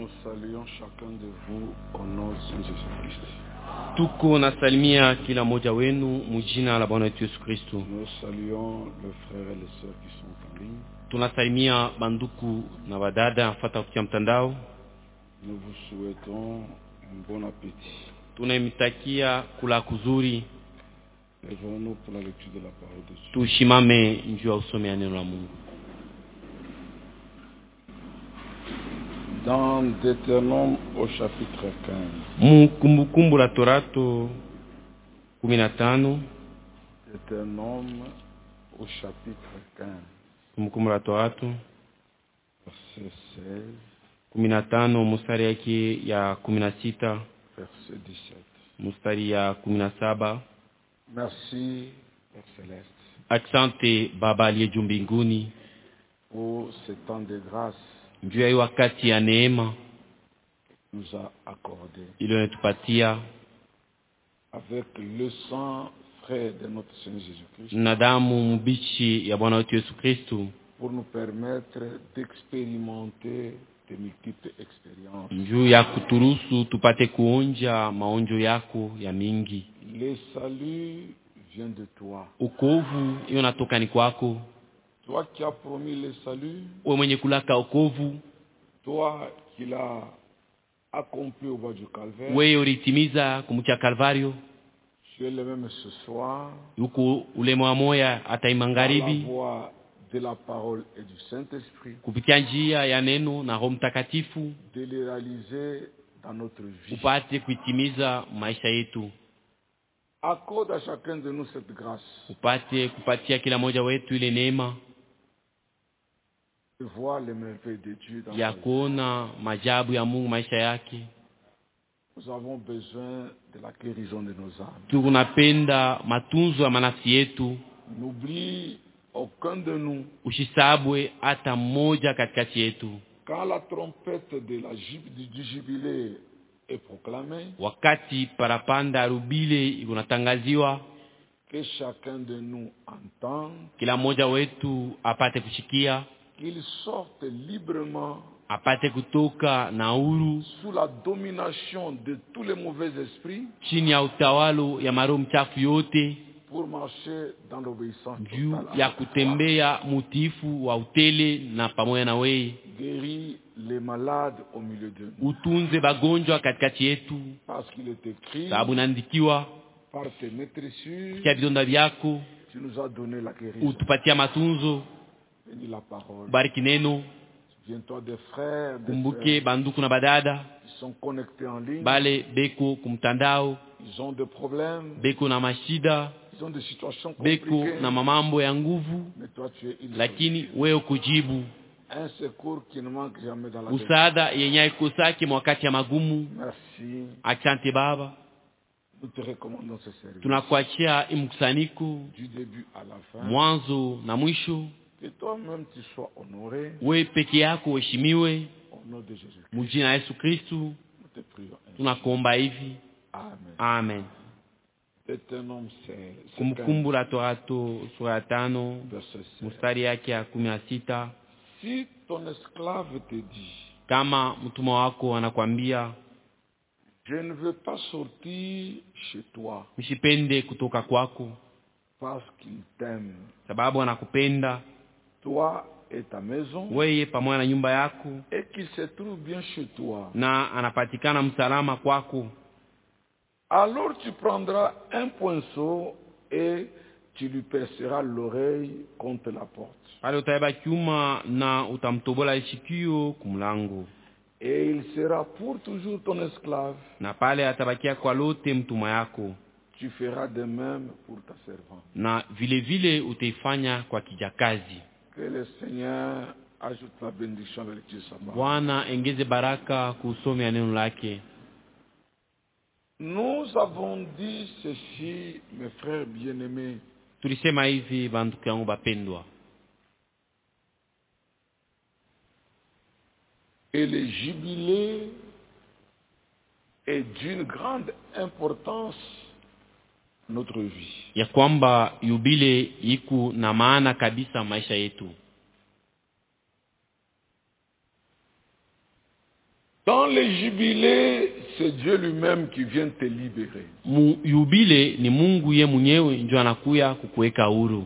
Nous saluons chacun de vous au nom de Jésus-Christ. Tuko nasalimia kila mmoja wenu mjina la Bwana wetu Yesu Kristo. Nous saluons les frères et les sœurs qui sont en ligne. Tunasalimia banduku na badada afata kupitia mtandao. Nous vous souhaitons un bon appétit. Tunamtakia kula kuzuri. Lèvons-nous pour la lecture de la parole de Dieu. Tushimame njoo ya usome ya neno la Mungu. Dans Deutéronome au chapitre 15. Kumbukumbu la Torato 15. Deutéronome au chapitre 15. Kumbukumbu la Torato verset 16. 15 mstari yake ya 16. Verset 17. Mstari ya 17. Merci, Père Céleste. Asante Baba aliye juu mbinguni pour ce temps de grâce juu ya wakati ya neema nous a accordé iliyotupatia avec le sang frais de notre Seigneur Jésus-Christ na damu mbichi ya Bwana wetu Yesu Kristo pour nous permettre d'expérimenter de multiples expériences. juu ya kuturuhusu tupate kuonja maonjo yako ya mingi. Le salut vient de toi. Okovu hiyo natoka ni kwako. Toi qui as promis le salut, wewe mwenye kulaka okovu, toi qui l'as accompli au bas du calvaire, wewe ulitimiza kumcha Kalvario. tu es le même ce soir, yuko ule moya hata imangaribi, la voix de la parole et du Saint-Esprit, kupitia njia ya neno na Roho Mtakatifu, de les réaliser dans notre vie. upate kuitimiza maisha yetu. Accorde à chacun de nous cette grâce. Upate kupatia kila moja wetu ile neema de voir les merveilles de Dieu dans ya kuona majabu ya Mungu maisha yake. Nous avons besoin de la guérison de nos âmes. Tunapenda matunzo ya manafsi yetu. N'oublie aucun de nous. Usisabwe hata mmoja katikati yetu. Quand la trompette du jubilé est proclamée, wakati parapanda rubile unatangaziwa, que chacun de nous entend, kila mmoja wetu apate kushikia, qu'il sorte librement, apate kutoka na huru sous la domination de tous les mauvais esprits, chini ya utawalo ya maroho mchafu yote, pour marcher dans l'obéissance juu totale ya kutembea mutifu wa utele na pamoja na wewe. Guéris les malades au milieu de nous. Utunze bagonjwa katikati yetu, Parce qu'il est écrit, sababu naandikiwa, par tes maîtresses, kia vidonda vyako tu nous as donné la guérison. utupatia matunzo. Bénis la parole. Bariki neno. Souviens-toi des frères, des Kumbuke sœurs banduku na badada qui sont connectés en ligne. bale beko kumtandao, Ils ont des problèmes, beko na mashida, ils ont des situations beko compliquées. na mamambo ya nguvu, Mais toi tu es une lakini wewe kujibu un secours qui ne manque jamais dans la vie. usada yenye haikosaki wakati ya magumu. Merci. Asante Baba, Nous te recommandons ce service. tunakuachia imkusanyiko Du début à la fin. mwanzo na mwisho. Que toi-même tu sois honoré. Wewe peke yako uheshimiwe Au nom de Jésus. mjina la Yesu Kristo. Nous te prions. Tunakuomba hivi. Amen. Amen. Deutéronome 16. Kumbukumbu la Torato sura 5 Verset 16. mstari yake ya 16. Si ton esclave te dit, Kama mtumwa wako anakuambia, je ne veux pas sortir chez toi msipende kutoka kwako, parce qu'il t'aime, sababu anakupenda toi et ta maison, wewe pamoja na nyumba yako, et qu'il se trouve bien chez toi, na anapatikana msalama kwako, alors tu prendras un poinceau et tu lui perceras l'oreille contre la porte. pale utaiba chuma na utamtobola sikio kumlango, Et il sera pour toujours ton esclave. na pale atabakia kwa lote mtumwa yako, Tu feras de même pour ta servante. na vile vile utaifanya kwa kijakazi. Que le Seigneur ajoute la bénédiction avec Dieu sa parole. Bwana engeze baraka kusomea neno lake. Nous avons dit ceci, mes frères bien-aimés. Tulisema hivi banduku yangu bapendwa, et le jubilé est d'une grande importance dans notre vie. ya kwamba yubile iko na maana kabisa maisha yetu. Dans les jubilés, c'est Dieu lui-même qui vient te libérer. Yubile ni Mungu ye mwenyewe ndio anakuya kukuweka huru.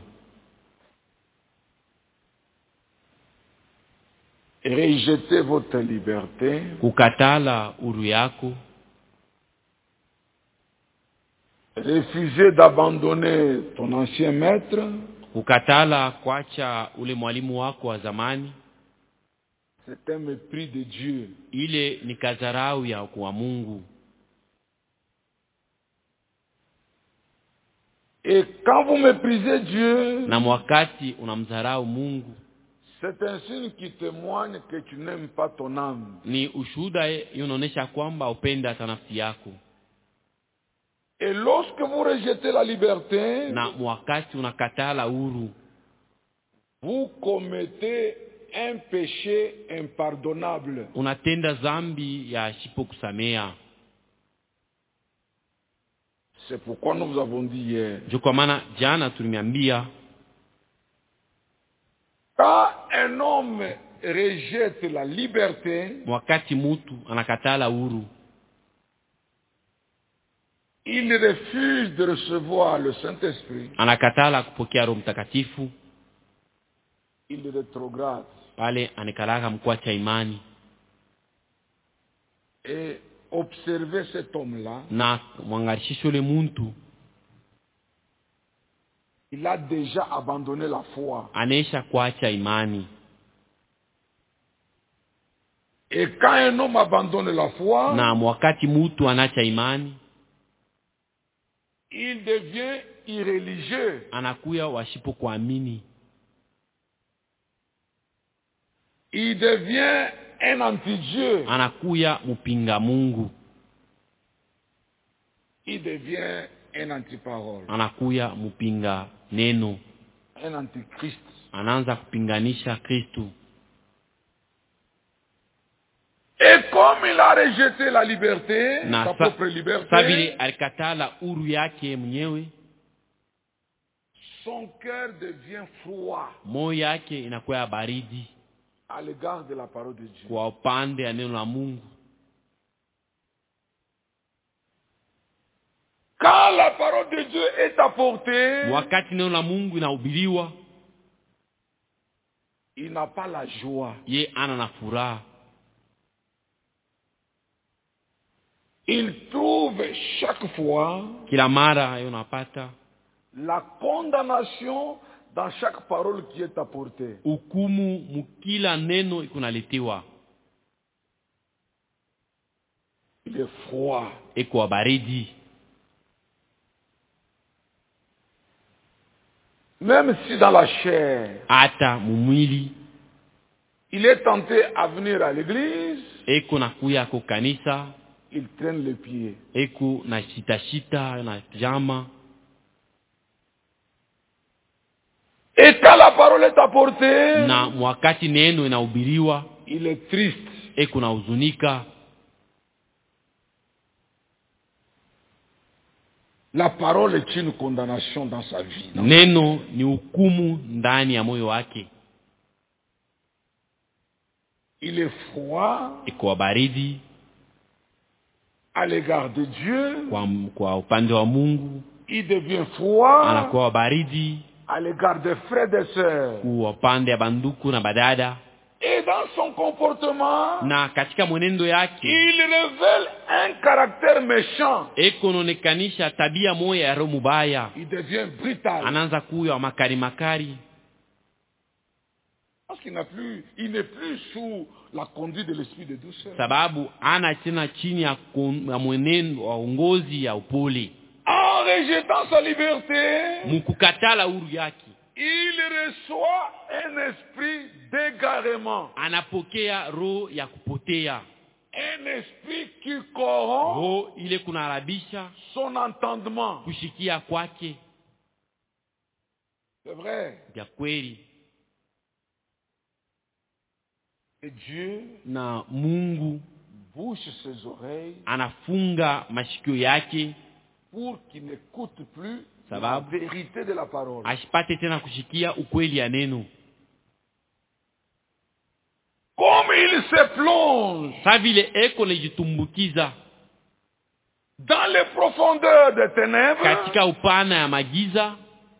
Rejetez votre liberté. Kukatala huru yako. Refusez d'abandonner ton ancien maître. Kukatala kuacha ule mwalimu wako wa zamani. C'est un mépris de Dieu. Ile ni kadharau ya kwa Mungu. Et quand vous méprisez Dieu, na wakati unamdharau Mungu, c'est un signe qui témoigne que tu n'aimes pas ton âme. Ni ushuhuda unaonesha kwamba upenda nafsi yako. Et lorsque vous rejetez la liberté, na wakati unakatala huru, vous commettez un péché impardonnable. Unatenda dhambi ya sipokusamea. C'est pourquoi nous vous avons dit hier. Kwa maana jana tulimiambia, quand un homme rejette la liberté, wakati mtu anakatala huru, il refuse de recevoir le Saint-Esprit. Anakatala kupokea Roho Mtakatifu. Il rétrograde. Pale anakalaka mkwacha imani. Et observez cet homme-là. Na mwangarishisho le muntu, il a déjà abandonné la foi. Anesha kuacha imani. Et quand un homme abandonne la foi, na wakati mtu anacha imani, il devient irreligieux. Anakuya washipo kuamini. Il devient un anti-Dieu. Anakuya mupinga Mungu. Il devient un anti-parole. Anakuya mupinga neno. Un anti-Christ. Anaanza kupinganisha Kristo. Et comme il a rejeté la liberté, na sa propre liberté, sabili alikatala huru yake mwenyewe, son cœur devient froid. Moyo yake inakuwa baridi à l'égard de la parole de Dieu. Kwa upande ya neno la Mungu. Quand la parole de Dieu est apportée, wakati neno la Mungu inahubiriwa, il n'a pas la joie. Ye ana na furaha. Il trouve chaque fois kila mara unapata la condamnation dans chaque parole qui est apportée. Hukumu mukila neno ikunaletewa. Il est froid. Eko baridi. Même si dans la chair, ata mumwili, il est tenté à venir à l'église, eko nakuya kwa kanisa, il traîne les pieds. Eko na shita na jama. Et quand la parole est apportée, na wakati neno inahubiriwa, il est triste. Eko na huzunika. La parole est une condamnation dans sa vie. Neno ni hukumu ndani ya moyo wake. Il est froid. Eko baridi à l'égard de Dieu. Kwa upande wa Mungu. Il devient froid. Anakuwa baridi à l'égard des frères et des sœurs. Kwa upande ya banduku na badada. Et dans son comportement, na katika mwenendo yake, il révèle un caractère méchant. Eko nonekanisha tabia moya ya roho mubaya. Il devient brutal. Anaanza kuwa makari. Parce qu'il n'est plus sous la conduite de l'esprit de douceur. Sababu ana tena chini ya mwenendo wa uongozi ya upole. En rejetant sa liberté, mukukatala huru yake, il reçoit un esprit d'égarement. Anapokea roho ya kupotea. Un esprit qui corrompt roho ile kunarabisha son entendement. Kushikia kwake. C'est vrai. Ya kweli. Et Dieu na Mungu bouche ses oreilles, anafunga mashikio yake pour qu'il n'écoute plus sababu la vérité de la parole. Ashipate tena kushikia ukweli ya neno. Comme il se plonge plonge Sa vile eko najitumbukiza dans les profondeurs des ténèbres, katika upana ya magiza.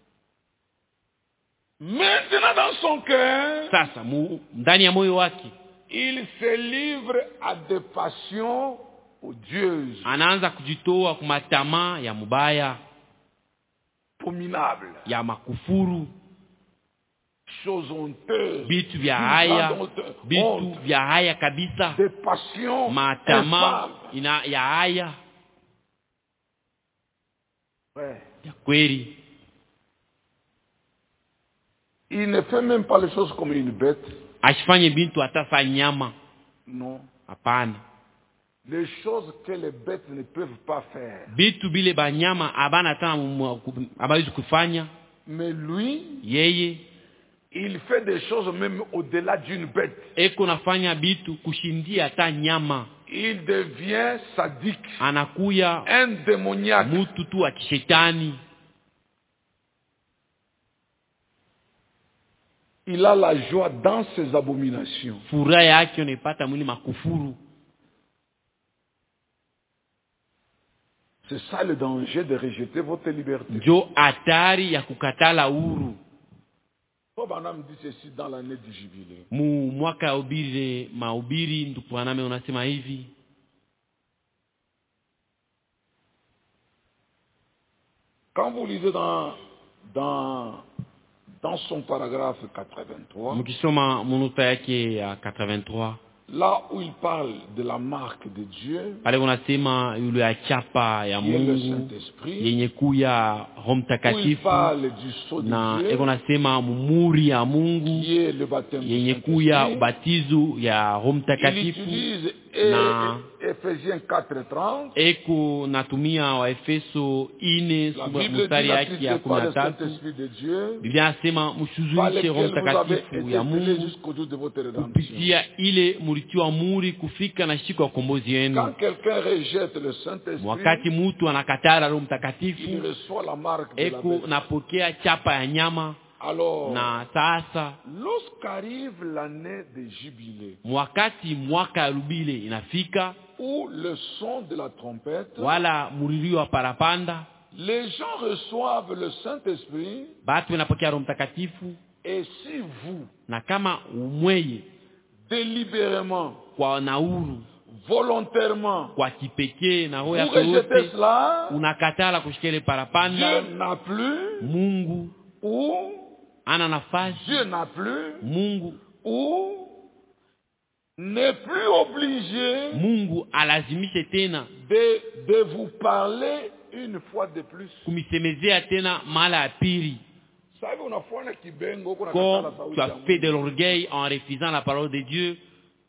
maintenant dans son cœur, Sasa ndani ya moyo wake il se livre à des passions odieuses, anaanza kujitoa kwa matamaa ya mubaya, abominables, ya makufuru, choses honteuses, bitu vya haya, bitu vya haya kabisa, des passions matamaa infâmes. ya haya. Ouais. Ya kweli. Il ne fait même pas les choses comme une bête. Asifanye bintu hata sa nyama. Non. Hapana. Les choses que les bêtes ne peuvent pas faire. Bitu bile banyama abana hata abawezi kufanya. Mais lui, yeye il fait des choses même au-delà d'une bête. Eko nafanya bitu kushindia hata nyama. Il devient sadique. Anakuya un démoniaque. Mutu tu wa kishetani. Il a la joie dans ses abominations. Furaha yake unapata mwili makufuru. C'est ça le danger de rejeter votre liberté. Njo hatari ya kukatala huru. Bobanam dit ceci dans l'année du jubilé. Mu mwaka ubiri mahubiri ndugu aname unasema hivi. Quand vous lisez dans son paragraphe 83, mukisoma munuta yake ya 83, là où il parle de la marque de Dieu, pale unasema yule ya chapa ya Mungu yenye kuya Roho Mtakatifu, na eko nasema mumuri ya Mungu yenye kuya ubatizo ya Roho Mtakatifu, na Ephésiens 4:30, eko natumia wa Efeso 4 mstari yake ya 13. Biblia inasema mshuzuishe Roho Mtakatifu ya Mungu kupitia ile mulitiwa muri kufika na siku ya ukombozi wenu. Wakati mtu anakatara Roho Mtakatifu, eko napokea chapa ya nyama. Alors, na sasa lorsqu'arrive l'année de jubilé, wakati mwaka ya rubile inafika, où le son de la trompette, wala murilio wa parapanda, les gens reçoivent le Saint-Esprit, batu wanapokea Roho Mtakatifu. Et si vous, na kama umweye délibérément, kwa nauru, volontairement, kwa kipekee na roho yako yote, unakatala kushikele parapanda, Dieu n'a plus, Mungu ou ana nafasi, Dieu n'a plus, Mungu ou n'est plus obligé, Mungu alazimishe tena de vous parler une fois de plus. Kumisemezea tena mara ya pili. Quand tu as fait de l'orgueil en refusant la parole de Dieu,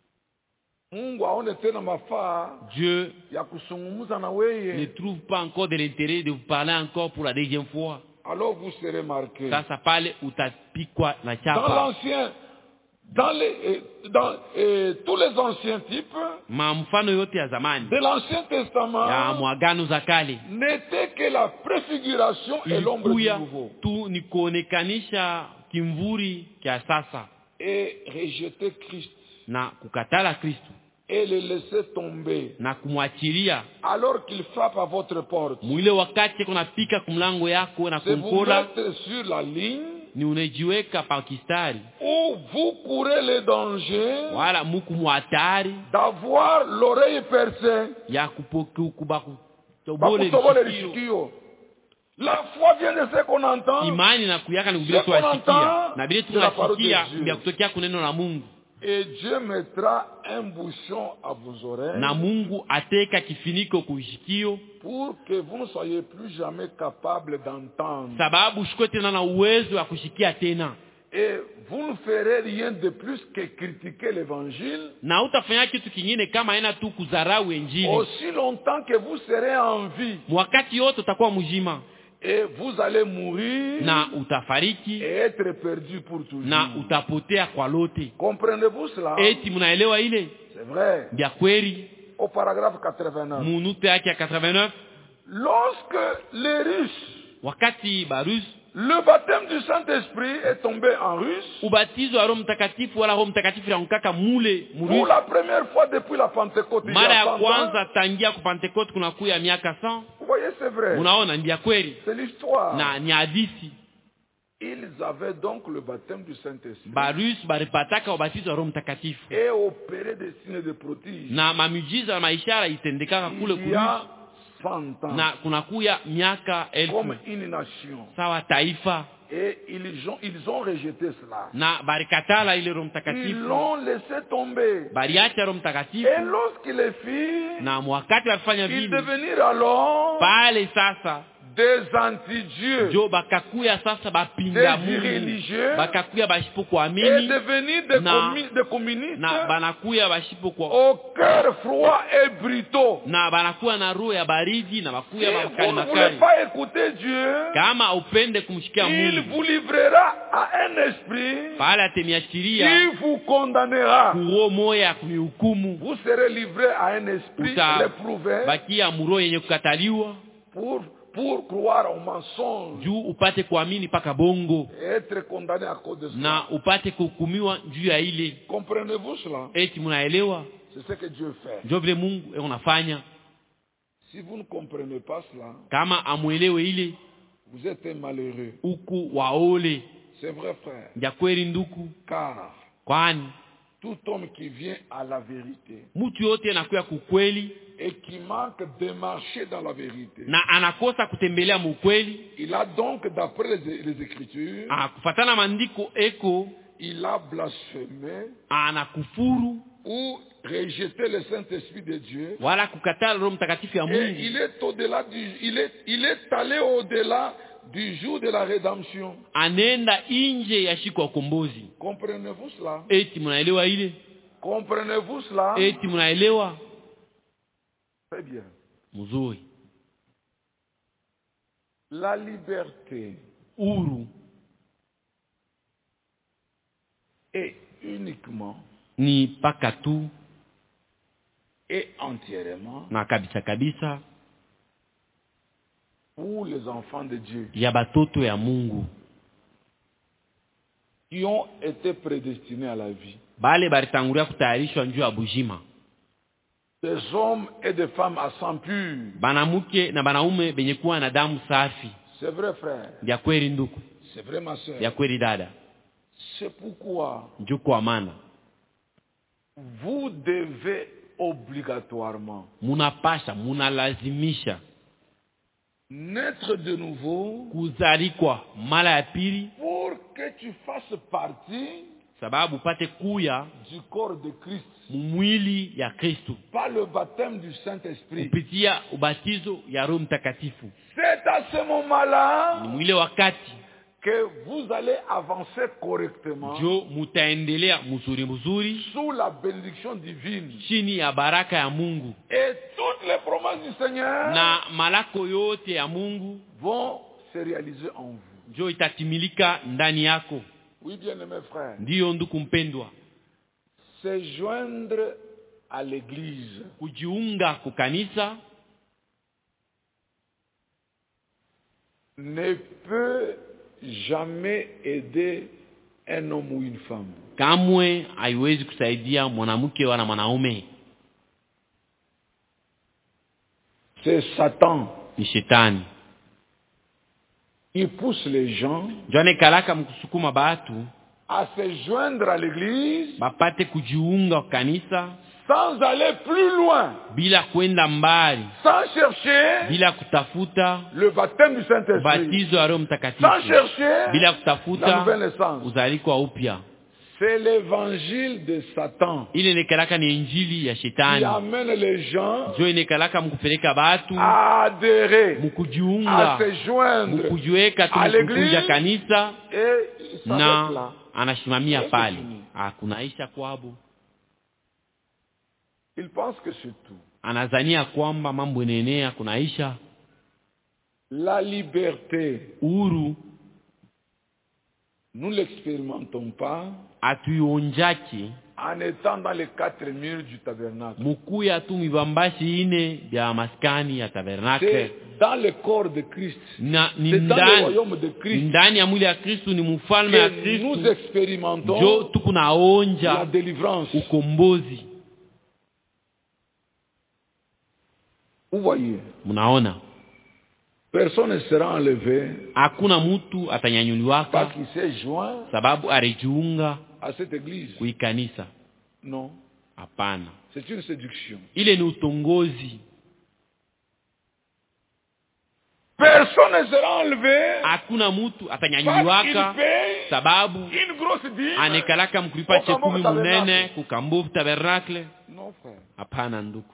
Dieu ne trouve pas encore de l'intérêt de vous parler encore pour la deuxième fois. Alors vous serez marqué. Ça parle utapikwa na chapa. Dans l'ancien, dans tous les anciens types, mfano yote ya zamani de l'Ancien Testament, ya mwagano za kale, n'était que la préfiguration et l'ombre du nouveau. Tu ni kuonekanisha kimvuri kia sasa. Et rejeter Christ, na kukatala Kristo, et le laisser tomber, na kumwachilia alors qu'il frappe à votre porte. Mwile wakati kunapika kumlango yako na kumkola, c'est vous mettre sur la ligne, ni unajiweka pa kistari, où vous courez le danger, wala muku muhatari d'avoir l'oreille percée, ya kupokuba kutobole lishikio. La foi vient de ce qu'on entend. Imani na kuyaka ni vile tunasikia, na vile tunasikia ndio kutokea kuneno la Mungu. Et Dieu mettra un bouchon à vos oreilles, na Mungu ateka kifiniko kushikio, pour que vous ne soyez plus jamais capable d'entendre. Sababu shikote na uwezo wa kushikia tena. Et vous ne ferez rien de plus que critiquer l'évangile. Na utafanya kitu kingine kama haina tu kudharau injili. Aussi longtemps que vous serez en vie. Wakati yote utakuwa mzima. Et vous allez mourir, na utafariki, et être perdu pour toujours. Na utapotea kwa lote. Comprenez-vous cela? Eti mnaelewa ile? C'est vrai. Bia kweli. Au paragraphe 89. Munute yake ya 89. Lorsque les Russes, wakati barus, Le baptême du Saint-Esprit est tombé en russe. Ubatizo wa Roho Mtakatifu wala Roho Mtakatifu yankaka mule Pour murisi. la première fois depuis la Pentecôte. Mara ya kwanza tangia ku Pentecote kunakuya miaka 100. Vous voyez, c'est vrai. Unaona ndia kweli. C'est l'histoire. Na ni hadithi. Ils avaient donc le baptême du Saint-Esprit. Barus baripataka ubatizo wa Roho Mtakatifu. Et opérer des signes de prodiges. Na mamiujiza na maishara itendekaka kule kurusi. Na kunakuya miaka 1000 comme une nation. Sawa taifa. Et ils ont rejeté cela. Na barikatala ile Roho Mtakatifu. Ils l'ont laissé tomber. Bariacha Roho Mtakatifu. Et lorsqu'il le fit, na wakati walifanya vile, ils devenirent alors pale sasa des anti-dieux. Jo bakakuya sasa bapinga Mungu. Des religieux. Bakakuya bashipo kuamini. Et devenir des communistes. Na banakuya bashipo kwa au cœur froid et brutaux. Na banakuya na roho ya baridi na bakuya bakali makali. Si vous ne voulez pas écouter Dieu, kama upende kumshikia Mungu, il vous livrera à un esprit pale atemiachiria qui vous condamnera. Kuo moya kunihukumu. Vous serez livré à un esprit réprouvé. Bakia muro yenye kukataliwa. Pour croire au mensonge. Juu upate kuamini paka bongo. Être condamné à cause de cela. Na upate kuhukumiwa juu ya ile. Comprenez-vous cela? Eti munaelewa? C'est ce que Dieu fait. Ndio vile Mungu unafanya. Si vous ne comprenez pas cela, kama amuelewe ile, vous êtes malheureux. Uku waole. C'est vrai, frère. Ya kweli nduku. Car kwani tout homme qui vient à la vérité, mtu yote anakuya kukweli, et qui manque de marcher dans la vérité, na anakosa kutembelea mukweli, il a donc, d'après les Écritures, kufatana mandiko eko, il a blasphémé, anakufuru ou rejeté le Saint-Esprit de Dieu, wala kukataa Roho Mtakatifu ya Mungu. Et il est au-delà il est allé au-delà du jour de la rédemption. Anenda inje ya siku ya ukombozi. Comprenez-vous cela? Eti mnaelewa ile? Comprenez-vous cela? Eti mnaelewa? Très bien. Mzuri. La liberté, uru, est uniquement ni paka tu et entièrement na kabisa kabisa pour les enfants de Dieu, ya batoto ya Mungu, qui ont été prédestinés à la vie. Bale baritangulia kutayarishwa njoo ya bujima. Des hommes et des femmes à sang pur. Banamuke na banaume benye kuwa na damu safi. C'est vrai, frère. Ya kweli nduku. C'est vrai, ma soeur. Ya kweli dada. C'est pourquoi njoo kwa maana vous devez obligatoirement munalazimisha naître de nouveau, kuzalikwa mara ya pili, pour que tu fasses partie sababu upate kuya du corps de Christ, mwili ya Kristo, par le baptême du Saint-Esprit, kupitia ubatizo ya Roho Mtakatifu. C'est à ce moment-là ni mwile wakati que vous allez avancer correctement, jo mutaendelea mzuri sous la bénédiction divine, chini ya baraka ya Mungu, et toutes les promesses du Seigneur na malako yote ya Mungu vont se réaliser en vous. jo itatimilika ndani yako. Oui, bien-aimé frère. Ndiyo ndugu mpendwa, se joindre à l'église, kujiunga kukanisa, ne peut jamais aider un homme ou une femme. Kamwe haiwezi kusaidia mwanamke wala mwanaume. C'est Satan. Ni shetani. Il pousse les gens Jone kalaka mkusukuma batu à se joindre à l'église, bapate kujiunga kanisa, sans aller plus loin, bila kwenda mbali, sans chercher bila kutafuta le baptême du Saint-Esprit, batizo ya Roho Mtakatifu, sans chercher bila la kutafuta nouvelle naissance. uzaliko wa upya. C'est l'évangile de Satan Ile nekalaka ni injili ya qui shetani. amène les gens Jo nekalaka mkupeleka batu à adhérer, mkujiunga, à se joindre mkujiweka à l'église, tukuja kanisa, et ça na va là. anashimamia pale. Kunaisha kwabo. Il pense que c'est tout. Anazania kwamba mambo enenea kunaisha. La liberté, Uru nous l'expérimentons pas atuionjaki En étant dans les 4 murs du tabernacle. Mukuya tu mibambashi ine bya maskani ya tabernacle. C'est dans le corps de Christ. C'est dans le royaume de Christ. Ndani ya mwili ya Kristo ni mfalme ya Kristo. Nous expérimentons jo tukunaonja la délivrance. Ukombozi. Vous voyez. Munaona. Personne ne sera enlevé. Hakuna mtu atanyanyuliwaka. Parce qu'il s'est joint. Sababu alijiunga à cette église. Kuikanisa. Non. Hapana. C'est une séduction. Ile ni utongozi. Personne ne sera enlevé. Hakuna mtu atanyanyuliwaka. Sababu une grosse dîme. Anekalaka mkulipa chekumi munene kukambovu tabernacle. Non frère. Hapana nduku.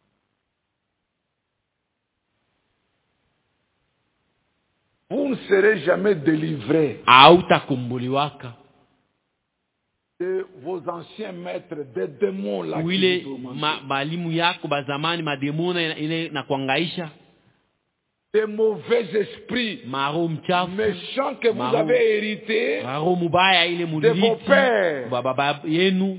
Vous ne serez jamais délivré. Hautakombolewa. De vos anciens maîtres, des démons là. Wile balimu yako bazamani mademona ile na kuangaisha. Des mauvais esprits méchants que vous avez hérités de vos pères. Baba yenu.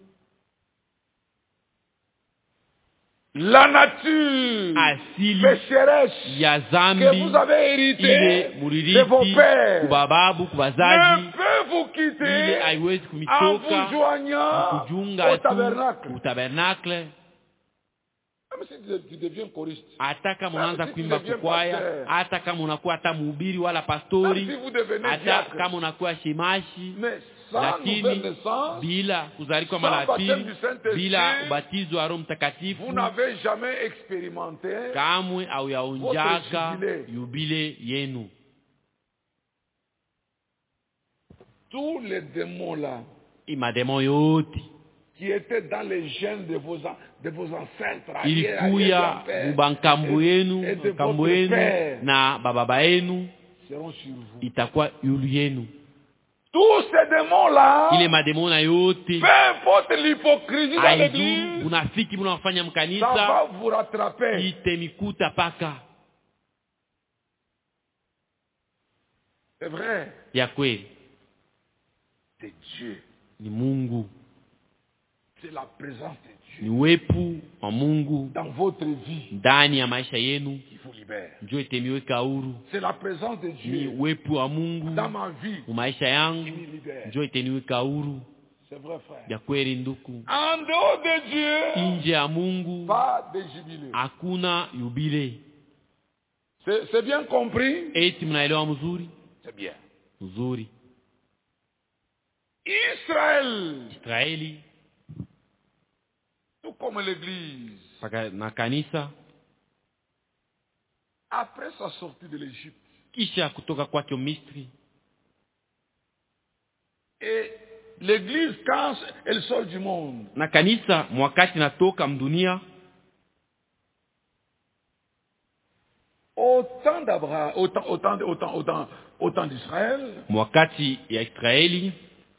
La nature pécheresse que vous avez héritée de vos pères ne peut vous quitter en vous joignant au tabernacle. Même si tu deviens choriste, hata kama unaanza kuimba kukwaya, hata kama unakuwa hata mhubiri wala pastori, hata kama unakuwa shemashi, lakini bila kuzaliwa mara pili, bila ubatizo wa Roho Mtakatifu, vous n'avez jamais expérimenté kamwe au yaonjaka yubile yenu. Tous les démons là, imademo yote qui étaient dans les gènes de vos ancêtres, ilikuya mubankambo yenu, kambo yenu na baba yenu, seront sur vous. Itakuwa yulu yenu. Tous ces démons-là, ile mademona yote, peu importe l'hypocrisie dans l'église, unafiki mnafanya mkanisa, ça va vous rattraper. Itemikuta paka. C'est vrai. Ya kweli. C'est Dieu. Ni Mungu. C'est la présence de Dieu. Ni uwepo wa Mungu dans votre vie, ndani ya maisha yenu, qui vous libère. Ndio itemiweka huru. C'est la présence de Dieu. Ni uwepo wa Mungu dans ma vie, maisha yangu, ndio iteniweka huru. C'est vrai frère. Ya kweli nduku. En dehors de Dieu, nje ya Mungu, pas de jubilé. Hakuna yubile. C'est bien compris? Eti mnaelewa mzuri? C'est bien. Mzuri. Israeli, tout comme l'église, na kanisa, après sa sortie de l'Égypte, kisha kutoka kwake Misri, et l'église quand elle sort du monde, na kanisa mwakati natoka mdunia, autant d'Abraham, autant d'Israël, mwakati ya Israeli,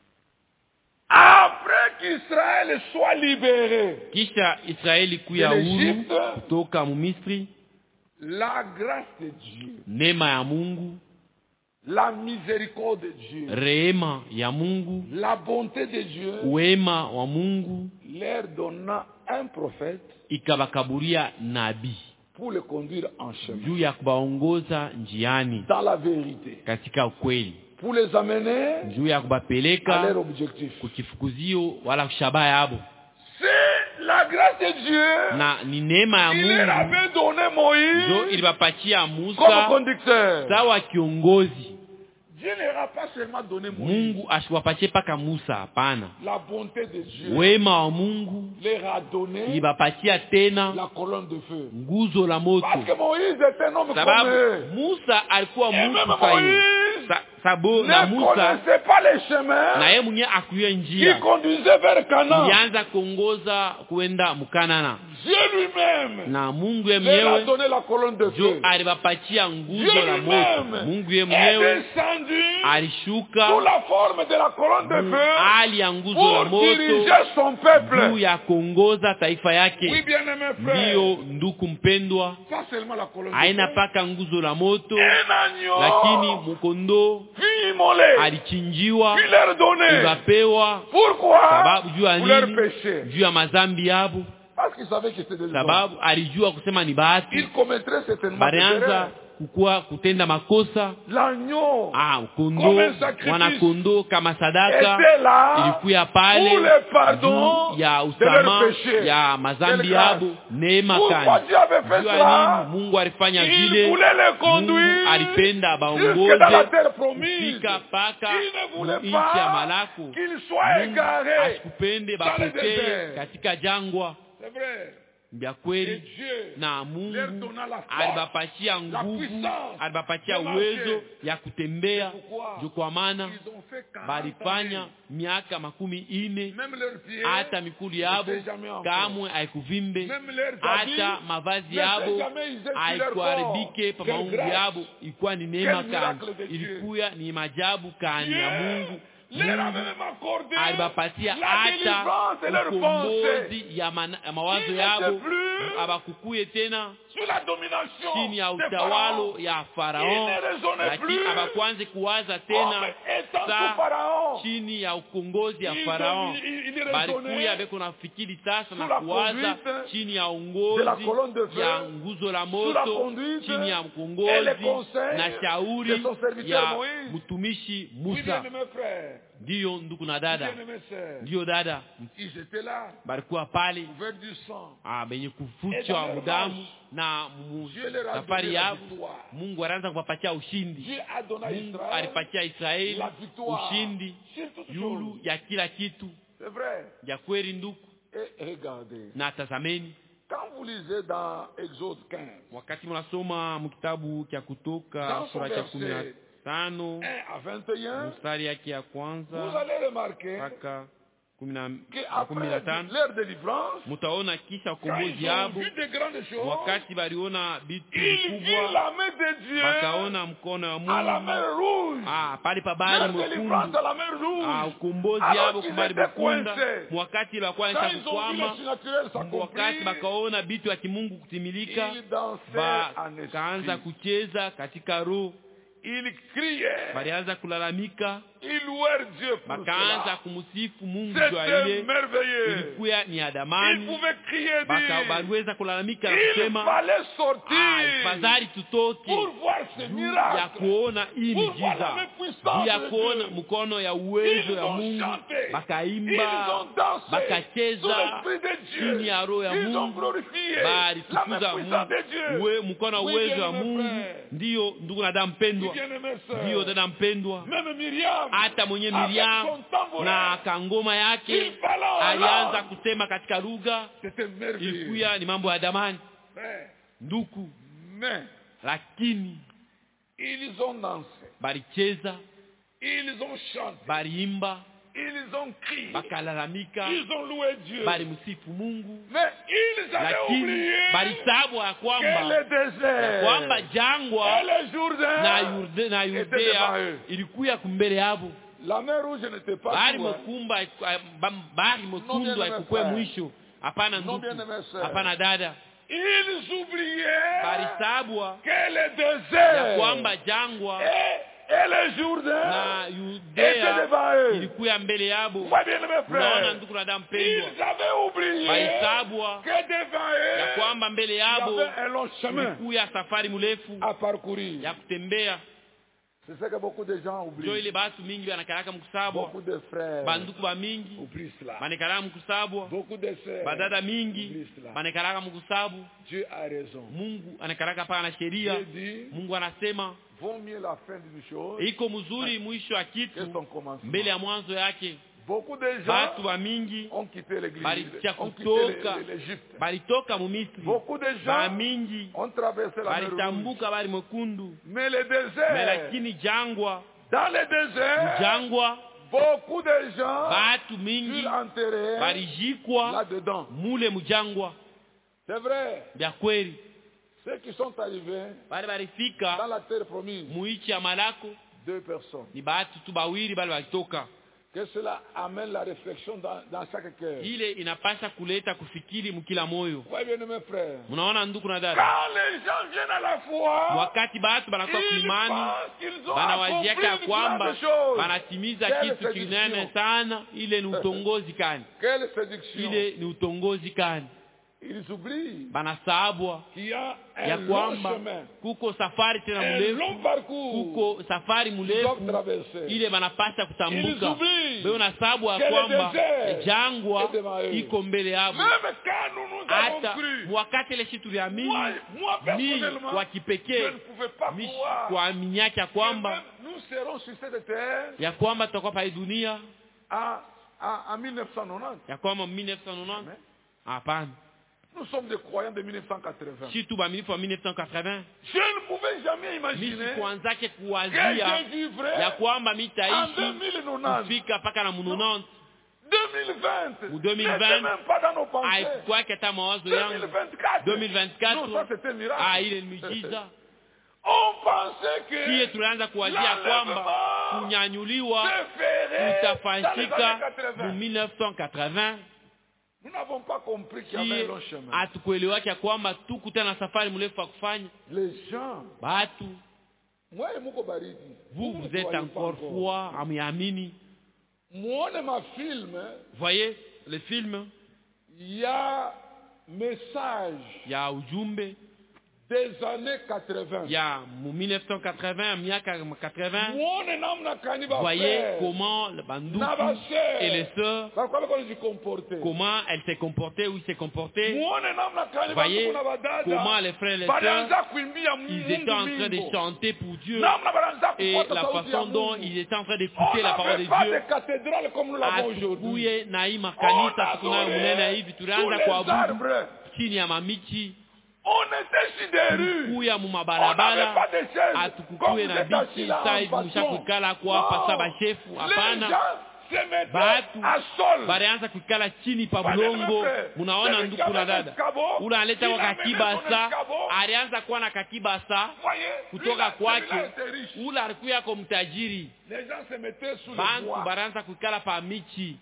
après qu'Israël soit libéré, kisha Israeli kuya huru kutoka Misri, la grâce de Dieu, neema ya Mungu, la miséricorde de Dieu, rehema ya Mungu, la bonté de Dieu, wema wa Mungu, leur donna un prophète, ikabakaburia nabii pour le conduire en chemin, juu ya kubaongoza njiani, dans la vérité, katika ukweli, pour les amener juu ya kubapeleka à leur objectif, kukifukuzio wala kushabaya yabo. C'est la grâce de Dieu. Na ni neema ya Mungu. Il leur avait donné Moïse ilibapatia Musa comme conducteur. Sawa kiongozi. Dieu ne leur a pas seulement donné Moïse. Mungu asiwapatie paka Musa, hapana. La bonté de Dieu. Wema wa Mungu leur a donné ilibapatia tena la colonne de feu. Nguzo la moto. Parce que Moïse était un homme sababu comme eux. Musa alikuwa mtu Sababu na Musa pas les chemins na yeye mwenyewe akuya njia qui conduisait vers Canaan. Ilianza kuongoza kuenda Mkanana. Dieu lui-même na Mungu yeye mwenyewe a donné la colonne de feu. Alibapatia nguzo la moto. Mungu yeye mwenyewe alishuka sous la forme de la colonne de feu ali ya nguzo la moto diriger son peuple. Juu ya kuongoza taifa yake. Oui, bien-aimé frère. Ndio nduku mpendwa. Pas seulement la colonne de feu. Haina paka nguzo la moto. Lakini mukondo puis immolé, alichinjiwa, puis leur donné. ikapewa. Pourquoi? Sababu juu ya Pour leur nini? péché. Juu ya mazambi yabo. Parce qu'ils savaient que c'était des hommes. Sababu alijua kusema ni bahati. Ils commettraient certainement des Barianza erreurs. kukua kutenda makosa. L'agneau, Kondo, comme un sacrifice, mwana kondo kama sadaka était là ilikuya pale pour le pardon juu ya de leurs usama péchés. ya mazambi Quelle grâce. yabo, neema Pourquoi kani. Dieu avait fait Jua cela? nini Mungu alifanya Il vile? voulait les Mungu conduire alipenda jusque dans la baongoze terre promise. kufika paka Il ne voulait nchi ya pas malako. qu'ils soient Mungu égarés. asikupende dans le bapotee désert. katika jangwa. C'est vrai. Vya Et kweli Dieu na leur Mungu donna la force, alibapatia la nguvu, puissance alibapatia de uwezo marcher. ya kutembea. Pourquoi? Juu kwa maana Ils ont fait 40 balifanya années. miaka 40. Même leurs pieds Hata mikuli yabo n'étaient jamais en kamwe haikuvimbe, Même leurs hata habits mavazi n'étaient yabo jamais usés sur leur haikuharibike corps. pa maungu Quelle grâce. yabo. Ilikuwa ni neema Quel kani, miracle de Dieu. ilikuwa ni majabu kani ya Mungu. leur avait Mungu même accordé alibapatia la hata délivrance de leurs pensées. ukombozi ya mawazo Ils yabo, n'étaient plus abakukuye tena sous la domination chini ya des utawalo pharaons. ya Ils Farao, ne raisonnaient lakini plus abakwanze kuwaza comme tena étant sa sous Pharaon. chini ya ukongozi ya Ils Farao. raisonnaient Balikuya beko nafikiri sasa sous na la kuwaza conduite chini ya de la colonne de uongozi feu, ya nguzo la sous la moto, conduite chini ya et les ukongozi conseils na de shauri son serviteur ya Moïse. mtumishi Oui, Musa. bien-aimés frères, Ndiyo ndugu na dada, bien-aimés sœurs, ndiyo dada, ils étaient là, balikuwa pale couverts du sang. benye kufuchwa mudamu na Dieu leur a safari donné la yao. victoire. Mungu alianza kuwapatia ushindi. Dieu a donné à Mungu Israël alipatia Israeli la victoire ushindi sur toutes yulu choses. ya kila kitu. C'est vrai. Ya kweli ndugu, Et regardez, na tazameni, quand vous lisez dans Exode 15, wakati mnasoma mkitabu cha Kutoka Dans sura son cha verset 15 1 à 21, mstari yake ya vous kwanza allez remarquer mpaka qu'après 15 leur délivrance, mutaona kisha quand ukombozi ils ont yabo, vu de grandes choses, wakati baliona vitu ils virent vikubwa, la main de Dieu bakaona mkono wa à la Mungu mer rouge. pale pabali Leur délivrance mwekundu, à la mer rouge. ukombozi Alors yabo qu'ils kubali étaient mwekundu, coincés. wakati Quand bakwanisha ils ont vu kukwama, le surnaturel wakati s'accomplir, bakaona vitu ya kimungu kutimilika, ils dansaient en bakaanza esprit. kucheza katika roho, Ils criaient. balianza kulalamika, Ils louèrent Dieu pour bakaanza cela. kumsifu Mungu jua C'était ile merveilleux. ilikuwa ni Ils adamani. pouvaient crier et dire, Baliweza kulalamika na il kusema fallait sortir fadhali tutoke pour voir ce juu ya miracle. kuona hii Pour voir la miujiza, main puissante juu ya de kuona Dieu. mkono ya uwezo Ils ya ont Mungu. chanté. Ils Bakaimba, ont dansé sous bakacheza l'esprit de Dieu. chini ya roho ya Ils ont Mungu, glorifié la main balitukuza puissante de Dieu. mkono wa Oui, uwezo wa bien-aimés Mungu. frères. Ndiyo ndugu na dada mpendwa, Bien-aimés ndiyo sœurs. dada mpendwa, Même Myriam, hata mwenye avec Miriam son tambourin, na kangoma yake il parlait en alianza langue. kusema katika lugha, C'était merveilleux. ilikuwa ni mambo ya damani Mais, nduku, mais, lakini ils ont dansé, balicheza, ils ont chanté, baliimba, ils ont crié, bakalalamika, ils ont loué Dieu. balimsifu Mungu, Mais ils avaient lakini oublié balisabu ya que kwamba le désert jangwa et le Jourdain na étaient devant Yudea eux. ilikuwa kumbele yabo. La mer rouge n'était pas Bahari tout, hein. mwekumba, bahari mwekundu haikukwe mwisho. Hapana Non, ndugu, bien-aimés sœurs. hapana dada, Ils oubliaient balisabwa que le ya désert kwamba jangwa et le Jourdain na étaient Yudea devant eux. ilikuwa mbele yabo. Moi, bien-aimés Unaona frères, ndugu na dada ils mpendwa, avaient oublié balisabwa que devant ya eux, kwamba mbele il y yabo avait un long chemin ilikuwa safari mrefu à parcourir. ya kutembea. C'est ce que beaucoup de gens Ndio oublient. ile batu mingi wanakalaka mkusabwa, Beaucoup de frères banduku ba mingi oublient cela. banekalaka mkusabwa, Beaucoup de sœurs badada mingi oublient cela. banekalaka mkusabu. Dieu a raison. Mungu anakalaka paka na sheria. Dieu dit, Mungu anasema vaut mieux la fin d'une chose iko mzuri mwisho wa que kitu son commencement. mbele ya mwanzo yake. Beaucoup de gens Batu ba mingi ont quitté l'église, balitia ont quitté kutoka, l'Égypte. balitoka mu Misri. Beaucoup de Ba gens mingi ont traversé la mer rouge. balitambuka bali mwekundu, Mais le mais désert, lakini jangwa, dans le désert, jangwa beaucoup de gens batu mingi furent enterrés balijikwa là-dedans. mule mujangwa. C'est vrai. Vya kweli, Ceux qui sont arrivés bali dans balifika la terre promise, muichi ya malako 2 personnes. ni batu tu bawili bali balitoka. Que cela amène la réflexion dans chaque cœur. Ile inapasha kuleta kufikiri mkila moyo. Ouais, bien mes frères. Unaona ndugu na dada, quand les gens viennent à la foi, wakati batu banakuwa kuimani, banawaziaka ya kwamba banatimiza kitu kinene sana. Ile ni utongozi kani? Ile ni utongozi kani? Banasabwa ya kwamba kuko safari tena mrefu, kuko safari mrefu ile banapasha kutambuka. Beo nasabwa ya kwamba jangwa iko mbele yao. Hata wakati ile shitu ya mimi kwa kipekee kwa minyaki ya kwamba tutakuwa pa dunia en 1990. Ya kwamba 1990. Hapana. Nous sommes des croyants de 1980. Si tout va 1980. Je ne pouvais jamais imaginer ya kwamba mitaishi kufika paka na 90. 2020. Ou 2020. Haikuwa kata mawazo yangu. 2024. Ile ni miujiza. On pensait que si tunaanza kuwazia kwamba kunyanyuliwa utafanyika mu 1980. Nous n'avons pas compris qu'il y avait un long chemin. Hatukuelewa ya kwamba tukutana safari mrefu ya kufanya. Les gens, batu, vous êtes encore froid, amiamini. Muone ma film. Voyez le film. Il y a message. Il y a ujumbe. Des années 80. Il y a 1980, miaka 80. Voyez comment le bandou et les sœurs, comment elles se comportaient ou ils se comportaient. Voyez comment les frères et les sœurs, ils étaient en train de chanter pour Dieu. Et la façon dont ils étaient en train d'écouter la parole de Dieu. Atukuye na hii makanisa tukunayo munene hivi tunaanza kuabudu chini ya mamichi. On était sur des rues. On n'avait pas de chaises. Atukukuye na bichi side mshakukala kwa pasa bashefu. Hapana. Batu barianza kukala chini pa bulongo. Munaona ndugu na dada, ula aleta kwa kakibasa, alianza kuwa na kakibasa kutoka kwake. Ula alikuwa kwa mtajiri. Bantu barianza kukala pa michi.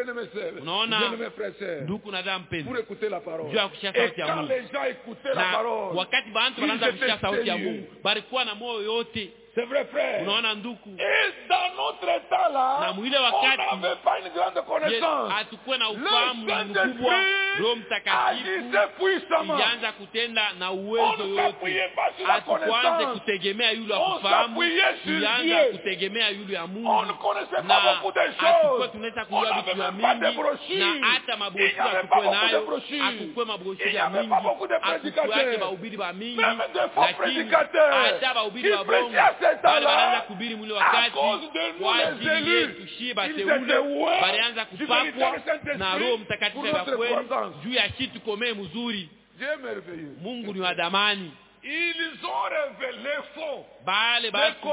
Unaona ndugu na dada mpendwa, juu ya kusikia sauti ya Mungu. Na wakati bantu banaanza kusikia sauti ya Mungu, barikuwa na moyo yote. C'est vrai, frère. Unaona ndugu. Et dans notre état là, on n'avait pas une grande connaissance. Hatukuwa na ufahamu mkubwa. Roho Mtakatifu ilianza kutenda na uwezo yote. Hatukuanza kutegemea yule wa kufahamu, tulianza kutegemea yule ya Mungu. Na hatukuwa tunaweza kujua vitu vya mingi, na hata mabroshi hatukuwa nayo. Hatukuwa mabroshi ya mingi, hatukuwa mahubiri ba mingi, lakini hata mahubiri ba bongo bali wanaanza kuhubiri mwili wakati kwa ajili yetu shiba teule, walianza kupakwa na Roho Mtakatifu ya kweli juu ya kitu komee mzuri. Mungu ni wa damani. Ils ont révélé faux. Bale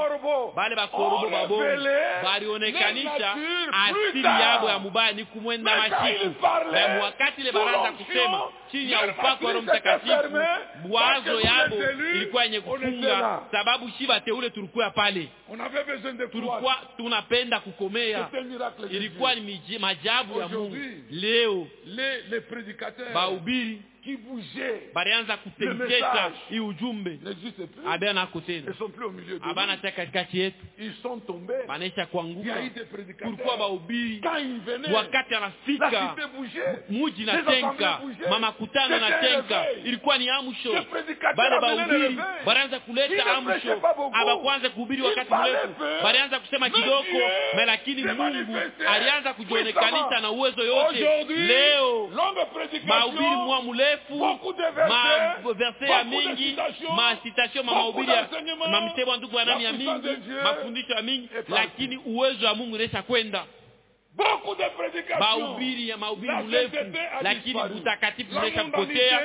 bakorobo babo balionekanisha asili yabo ya mubaya ni kumwenda mashiku. Na wakati ile baraza kusema chini ya upako wa Roho Mtakatifu, wazo yabo ilikuwa yenye kufunga, sababu shiba teule tulikuwa pale. Tulikuwa tunapenda kukomea. Ilikuwa ni majabu ya Mungu. Leo les prédicateurs bahubiri qui bougeaient, barianza kuteketa hii ujumbe abana kutenda, abana katikati yetu, ils sont tombés, banesha kuanguka. Kulikuwa bahubiri wakati anafika muji na tenka, mama kutano na tenka, ilikuwa ni amsho. Bale bahubiri barianza kuleta amsho, abakwanza kuhubiri wakati mrefu, barianza kusema kidogo, lakini Mungu alianza kujionekanisha na uwezo yote. Leo bahubiri mwa mrefu, verse ya mingi, citation mahubiri ya mamtebo ndugu ya nani ya mingi, mafundisho ya mingi, lakini uwezo wa Mungu unaisha kwenda. Mahubiri mrefu, lakini utakatifu unaisha kupotea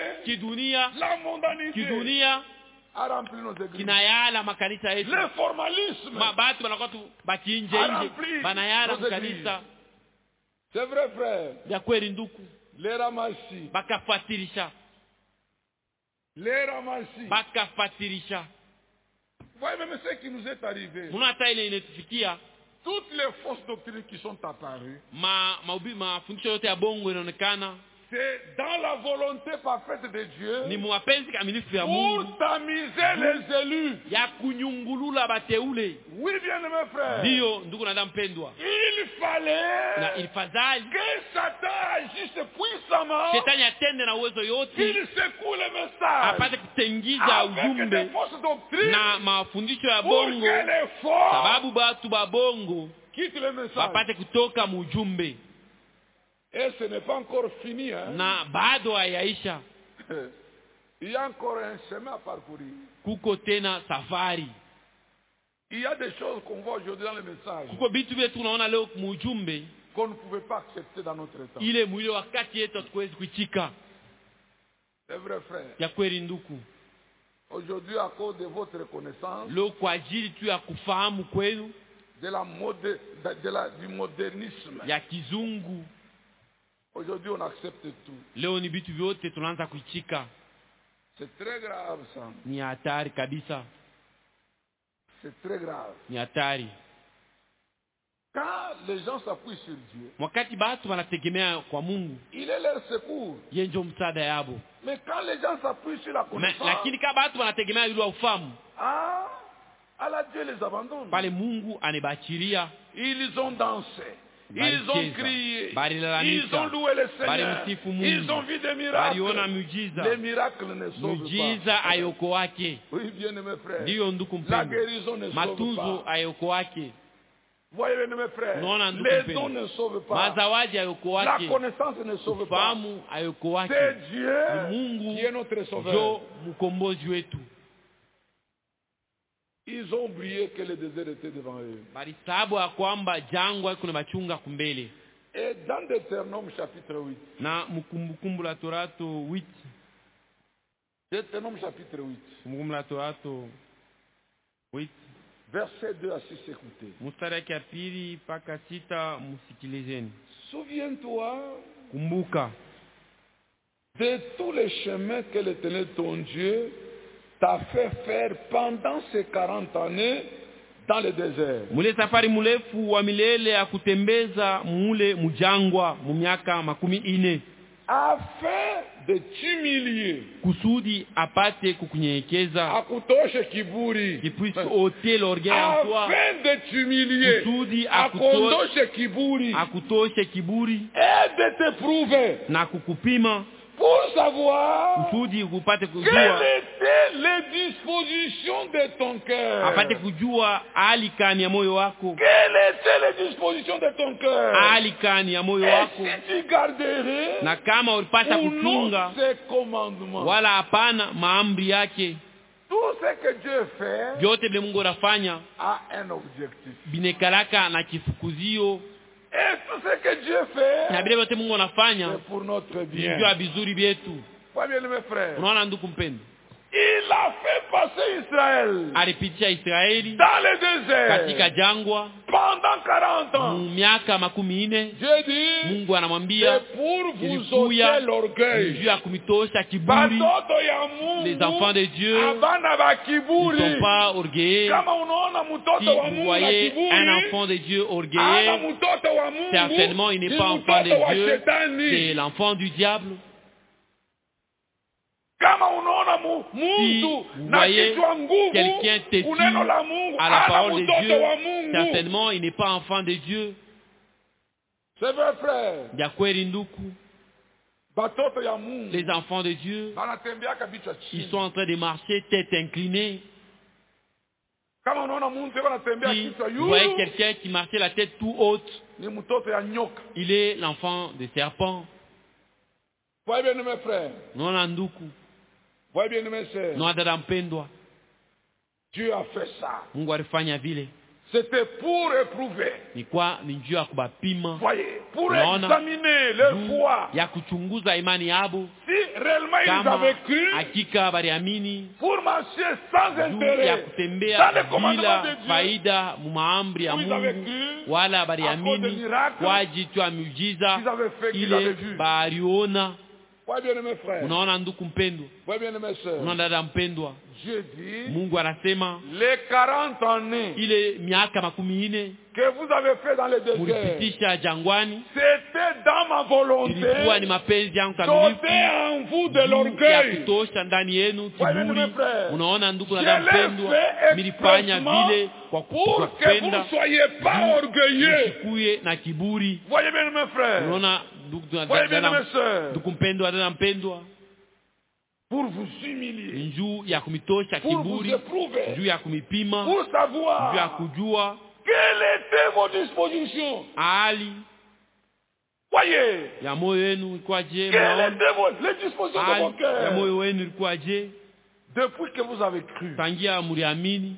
kidunia. Kinayala makanisa yetu. Mabatu banakuwa bakinje banayala makanisa. C'est vrai, frère. Ya kweli ndugu. Les ramassis. Bakafatirisha. Les ramassis. Bakafatirisha. Voyez même ce qui nous est arrivé. Munata ile inetufikia. toutes les fausses doctrines qui sont apparues, mafundisho yote ya bongo inaonekana c'est dans la volonté parfaite de Dieu ni mapenzi kamilifu ya pour Mungu tamiser les élus. ya kunyungulula bateule. Oui, bien-aimé frère. Ndio ndugu na dada mpendwa, Il fallait na ilifadhali que Satan agisse puissamment, shetani atende na uwezo yote qu'il secoue le message apate kutengiza avec des ujumbe fausses doctrines na mafundisho ya pour bongo, que les faux sababu batu ba bongo quittent le message. bapate kutoka mujumbe. Et ce n'est pas encore fini. Hein? Na bado hayaisha, Il y a encore un chemin à parcourir. kuko tena safari. Il y a des choses qu'on voit aujourd'hui dans le message Kuko bitu vile tunaona leo mujumbe qu'on ne pouvait pas accepter dans notre temps. ile mwile wakati yetu hatuwezi kuichika. C'est vrai, frère. Ya kweli nduku, Aujourd'hui, à cause de votre connaissance, leo kwa ajili tu ya kufahamu kwenu du modernisme, ya kizungu, aujourd'hui on accepte tout. leo ni vitu vyote tunaanza kuichika. C'est très grave ça. Ni hatari kabisa, C'est très grave. ni hatari. Quand les gens s'appuient sur Dieu, Wakati batu wanategemea kwa Mungu, il est leur secours. yeye ndio msaada yabo. Mais quand les gens s'appuient sur la connaissance, Lakini kama batu wanategemea yule ufahamu, alors Dieu les abandonne. pale Mungu anibachiria. Ils ont dansé, ils ont crié, ils ont loué le Seigneur, ils ont vu des miracles. Les miracles ne sauvent pas. Ayoko wake. Oui, bien-aimé frère. Ndio ndugu La mpendwa, guérison ne sauve matunzo pas. ayoko wake. Voyez, bien-aimé frère, Unaona ndugu les mpendwa, dons ne sauvent pas. mazawadi ayoko La wake, connaissance ne sauve pas. ufahamu ayoko wake. C'est Ni Dieu Mungu qui est notre sauveur. ndio mkombozi wetu. Ils ont oublié que le désert était devant eux. Balisabu ya kwamba jangwa kuna machunga kumbele. Et dans Deutéronome chapitre 8. Na mkumbukumbu la Torato 8. Deutéronome chapitre 8. Mkumbukumbu la Torato 8. Verset 2 à 6, écoutez. Mstari ya pili mpaka 6, msikilizeni. Souviens-toi Kumbuka de tous les chemins que l'Éternel ton Dieu t'a fait faire pendant ces 40 années dans le désert. Mule safari murefu wa milele ya kutembeza mule mujangwa mu miaka 40, afin de t'humilier, kusudi apate kukunyenyekeza, akutoshe kiburi, qu'il puisse ôter l'orgueil en toi, afin de t'humilier, kusudi akondoshe kiburi, akutoshe kiburi, et de t'éprouver, na kukupima, pour savoir kusudi upate quelles kujua, étaient les dispositions de ton cœur. apate kujua hali kani ya moyo wako, Quelles étaient les dispositions de ton cœur. hali kani ya moyo Et wako, si tu garderais na kama ulipata ou non kuchunga ses commandements. wala hapana maamri yake. Tout ce que Dieu fait Vyote vile Mungu anafanya a un objectif. binekalaka na kifukuzio, Et tout ce que Dieu fait, na vile vyote Mungu anafanya c'est pour notre bien. ndio vizuri vyetu. Pas bien, mes frères. Unaona ndugu mpendwa, Il a fait passer Israël alipitisha Israeli dans le désert katika jangwa pendant 40 ans. miaka 40. Dieu dit, Mungu anamwambia c'est pour vous ilikuya ôter l'orgueil. juu ya kumitosha kiburi. Batoto ya Mungu, Les enfants de Dieu abana ba ne kiburi. sont pas orgueilleux. Kama unaona Si mtoto wa vous Mungu na voyez kiburi, un enfant de Dieu ana orgueilleux, mtoto wa Mungu, certainement il n'est ni pas enfant mtoto wa de Dieu, shetani. c'est l'enfant du diable. Kama unaona Si mtu vous na voyez kichwa nguvu, quelqu'un têtu uneno la Mungu, à la ana parole de mtoto Dieu, wa Mungu. certainement il n'est pas enfant de Dieu. C'est vrai, frère. Ya kweli nduku, Batoto ya Mungu les enfants de Dieu, banatembeaka bichwa ils chini. sont en train de marcher tête inclinée. Kama unaona mtu anatembea Si kichwa vous voyez yulu, quelqu'un qui marchait la tête tout haute, ni mtoto ya nyoka. il est l'enfant des serpents. Voyez bien mes frères. Unaona nduku, Voyez bien mes sœurs. unaona dada mpendwa, Dieu a fait ça. Mungu alifanya vile C'était pour éprouver. ni juu ya kubapima, Voyez, pour Unaona? examiner leur juu foi. ya kuchunguza imani yabo, Si réellement ils kama avaient cru, hakika baliamini, pour marcher sans juu ya intérêt dans kutembea les commandements de bila Dieu, faida mu maamri ya Ils avaient Mungu, cru wala à cause des baliamini miracles kwa jitu ya miujiza qu'ils avaient fait, qu'ils avaient ile vu. baliona. Voyez bien mes frères. Unaona nduku mpendwa, Voyez bien mes sœurs. unaona dada mpendwa, Dieu dit, Mungu anasema les 40 années ile miaka 40 que vous avez fait dans le désert, mulipitisha jangwani, c'était dans ma volonté ilikuwa ni mapenzi yangu d'ôter kamilifu en vous de ya l'orgueil. kutosha ndani yenu Voyez, mes kiburi. frères, Unaona ndugu je na l'ai mpendwa, fait nilifanya expressement vile kwa pour que vous kupenda ne soyez pas orgueilleux. usikuye na kiburi. Voyez bien, mes frères. Unaona ndugu na Voyez bien, mes sœurs. ndugu mpendwa, dada mpendwa, Pour vous humilier, njuu ya kumitosha pour vous kiburi, éprouver, njuu ya kumipima, pour njuu ya savoir kujua quelles étaient vos dispositions. hali Voyez, ya moyo wenu ilikuwaje? quelles Mnaona étaient les dispositions de vos hali ya cœurs. moyo wenu ilikuwaje? Depuis que vous avez cru, Tangia mliamini,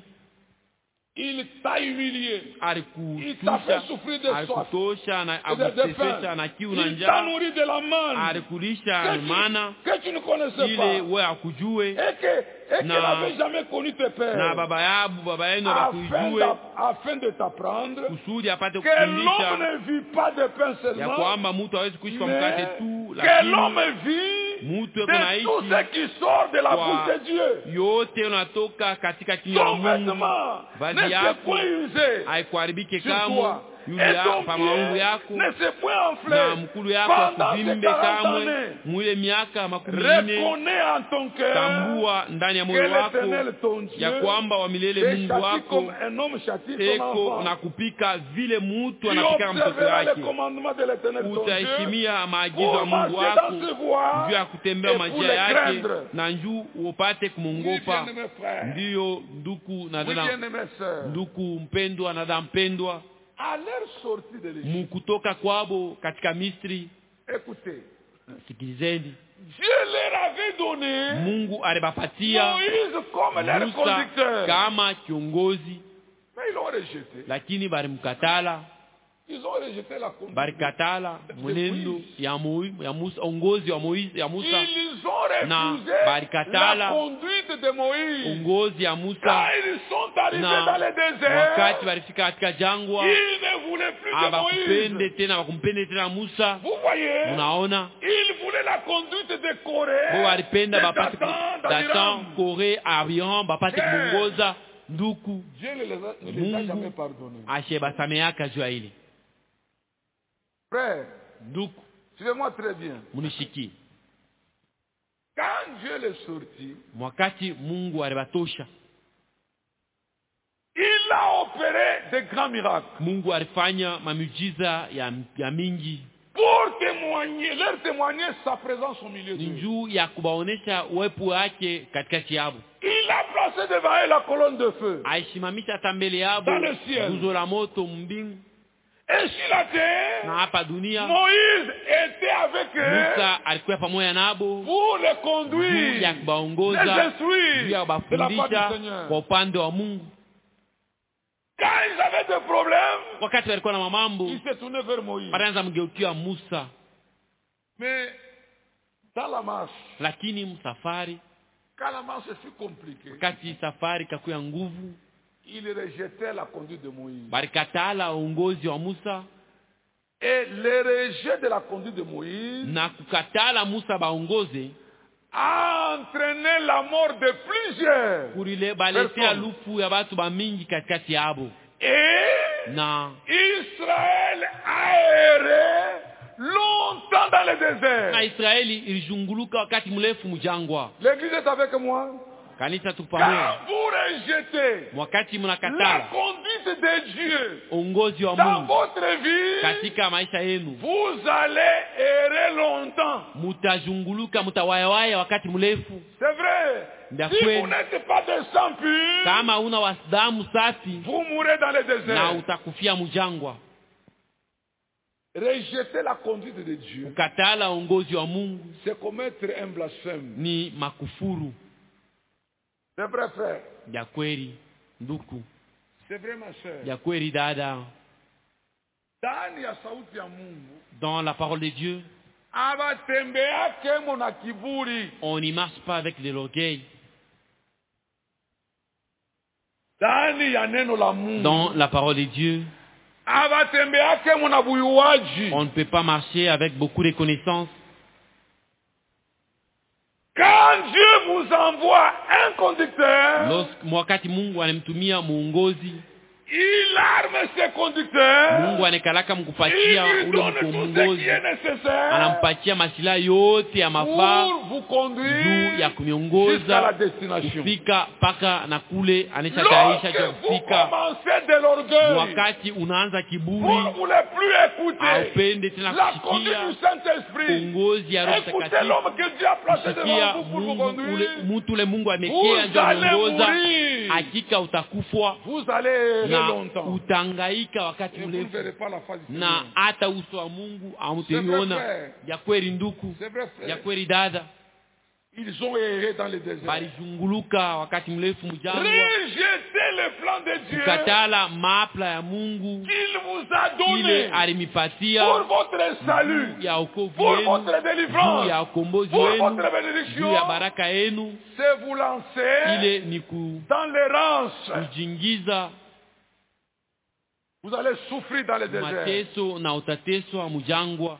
il t'a humilié. Il t'a alikutusha, fait souffrir de soif alikutosha na et de akutesesha faim. na kiu na Il t'a njaa, nourri de la manne alikulisha mana que tu ne connaissais ile pas wewe akujue, et qu'elle Na- n'avait jamais connu tes na pères baba yenu afin de t'apprendre kusudi apate que l'homme kufundisha ne vit pas de pain ya seulement, kwamba mtu hawezi kuishi kwa mkate mais tu, que l'homme lakini vit mtu eko de tout naishi ce qui sort de la kwa bouche de Dieu. yote unatoka katika kinywa la Ton Mungu. vêtement ne Vazi s'est yako point usé haikuharibike sur kamwe, toi. yule Et ya ton pamaungu pied yako ne s'est point na enflé mkulu yako pendant ces akuvimbe 40 kamwe. années. Mwile miaka 40, Reconnais en ton cœur tambua ndani ya que moyo wako l'Éternel ton ya Dieu kwamba wa milele te Mungu châtie wako comme un homme châtie son eko enfant. na kupika vile mtu Tu anapika mtoto observeras les wake. commandements de l'Éternel ton Dieu Utaheshimia maagizo ya pour Mungu marcher wako dans ses voies juu ya kutembea et pour majia les yake craindre. na njuu upate Oui, kumungopa. bien-aimés frères, Ndiyo nduku na oui, dada, bien-aimés sœurs, nduku mpendwa na dada mpendwa, à leur sortie de l'Égypte, mukutoka kwabo katika Misri, écoutez, sikilizeni, Dieu leur avait donné Mungu alibapatia Moïse comme leur Musa conducteur, kama kiongozi, mais ils l'ont rejeté. lakini balimkatala, Ils ont rejeté la conduite. balikatala mwenendo ya Musa, ongozi wa Moizi ya Musa, Ils ont na refusé balikatala la conduite de Moïse. ongozi ya Quand Musa. ils sont arrivés Na dans le désert, wakati walifika katika jangwa, ils ne voulaient plus de abakumpende Moïse. tena, bakumpende tena Musa. Vous voyez, Unaona, ils voulaient la conduite de bo Corée, walipenda de bapate Dathan, Datan, d'Abiram. Kore, Abiram bapate Yeah. kubongoza nduku. Dieu ne les a jamais Mungu pardonnés. ashebasameaka juu ya ile Frère, nduku. suivez-moi très bien. Munishiki, Quand Dieu les sortit, wakati Mungu alibatosha, il a opéré de grands miracles Mungu alifanya mamiujiza ya mingi pour témoigner, leur témoigner sa présence au milieu d'eux. njuu ya kubaonesha uwepo wake katikati yabo. Il a placé devant eux la colonne de feu. Aishimamisha hata mbele yabo Dans le ciel. nguzo la moto mbingu, Et sur la terre, na hapa dunia Moïse était avec eux Musa alikuwa pamoja nabo pour les juu conduire, ya les kubaongoza, juu ya instruire de la part du kubafundisha Seigneur. kwa upande wa Mungu. Quand ils avaient des problèmes, Wakati walikuwa na mamambo, ils se tournaient vers Moïse. wanaanza mgeukia Musa, Mais dans la marche, lakini msafari, quand la marche fut compliquée, wakati safari kakuya nguvu, ils rejetaient la conduite de Moïse. balikatala uongozi wa Musa Et le rejet de la conduite de Moïse na kukatala Musa baongoze, a entraîné la mort de plusieurs. kurile baletea lufu ya batu bamingi katikati yabo, Et na Israël a erré longtemps dans le désert. na Israeli ilijunguluka wakati mrefu mjangwa. L'église est avec moi. Kanisa tu Quand pamoja, vous rejetez wakati la mnakatala conduite de Dieu uongozi wa dans Mungu votre vie, katika maisha yenu, vous allez errer longtemps. mutajunguluka, mutawayawaya wakati mrefu. C'est vrai. Ndio Si vous kweli. n'êtes pas de sang pur, Kama una wadamu safi, vous mourrez dans le na désert. utakufia mjangwa. Rejeter la conduite de Dieu, Kukatala uongozi wa Mungu c'est commettre un blasphème. ni makufuru. C'est vrai, frère. Ya kweli nduku, C'est vrai, ma soeur. ya kweli dada, Ndani ya sauti ya Mungu, dans la parole de Dieu, abatembea kemo na kiburi. on n'y marche pas avec de l'orgueil. Ndani ya neno la Mungu, Dans la parole de Dieu, abatembea kemo na buyuwaji. on ne peut pas marcher avec beaucoup de connaissances. Quand Dieu vous nous envoie un conducteur, wakati Mungu anemtumia muongozi, il arme ses conducteurs, Mungu anakalaka mkupatia il lui ule donne tout ce qui est nécessaire, anampatia masila yote ya mafaa pour vous conduire juu ya jusqu'à kuniongoza la destination. kufika paka na kule anachataisha Lorsque vous kufika. commencez de l'orgueil, Wakati unaanza vous kiburi, ne voulez plus écouter haupende tena la conduite du kusikia Saint-Esprit. uongozi ya Roho Écoutez Mtakatifu, l'homme que Dieu a placé kusikia devant vous pour vous conduire. mtu ule Mungu Vous amekea ndio allez anaongoza, mourir. hakika utakufwa Vous allez errer na longtemps. utangaika wakati Et vous ne mrefu, verrez pas la face du na Seigneur. hata uso wa Mungu C'est vrai, hautaiona. frère. Ya kweli nduku, C'est vrai, ya frère. kweli dada, Ils ont erré dans le désert. balizunguluka wakati mrefu mjangwa, Rejetez le plan de Dieu kukatala mapla ya Mungu qu'il vous a ile donné alimipatia pour votre salut, ya wokovu pour wenu, votre juu délivrance, ya ukombozi pour wenu, votre juu ya bénédiction. baraka yenu. C'est vous lancer Ile ni dans l'errance. kujingiza Vous allez souffrir dans le désert. mateso na utateswa mjangwa.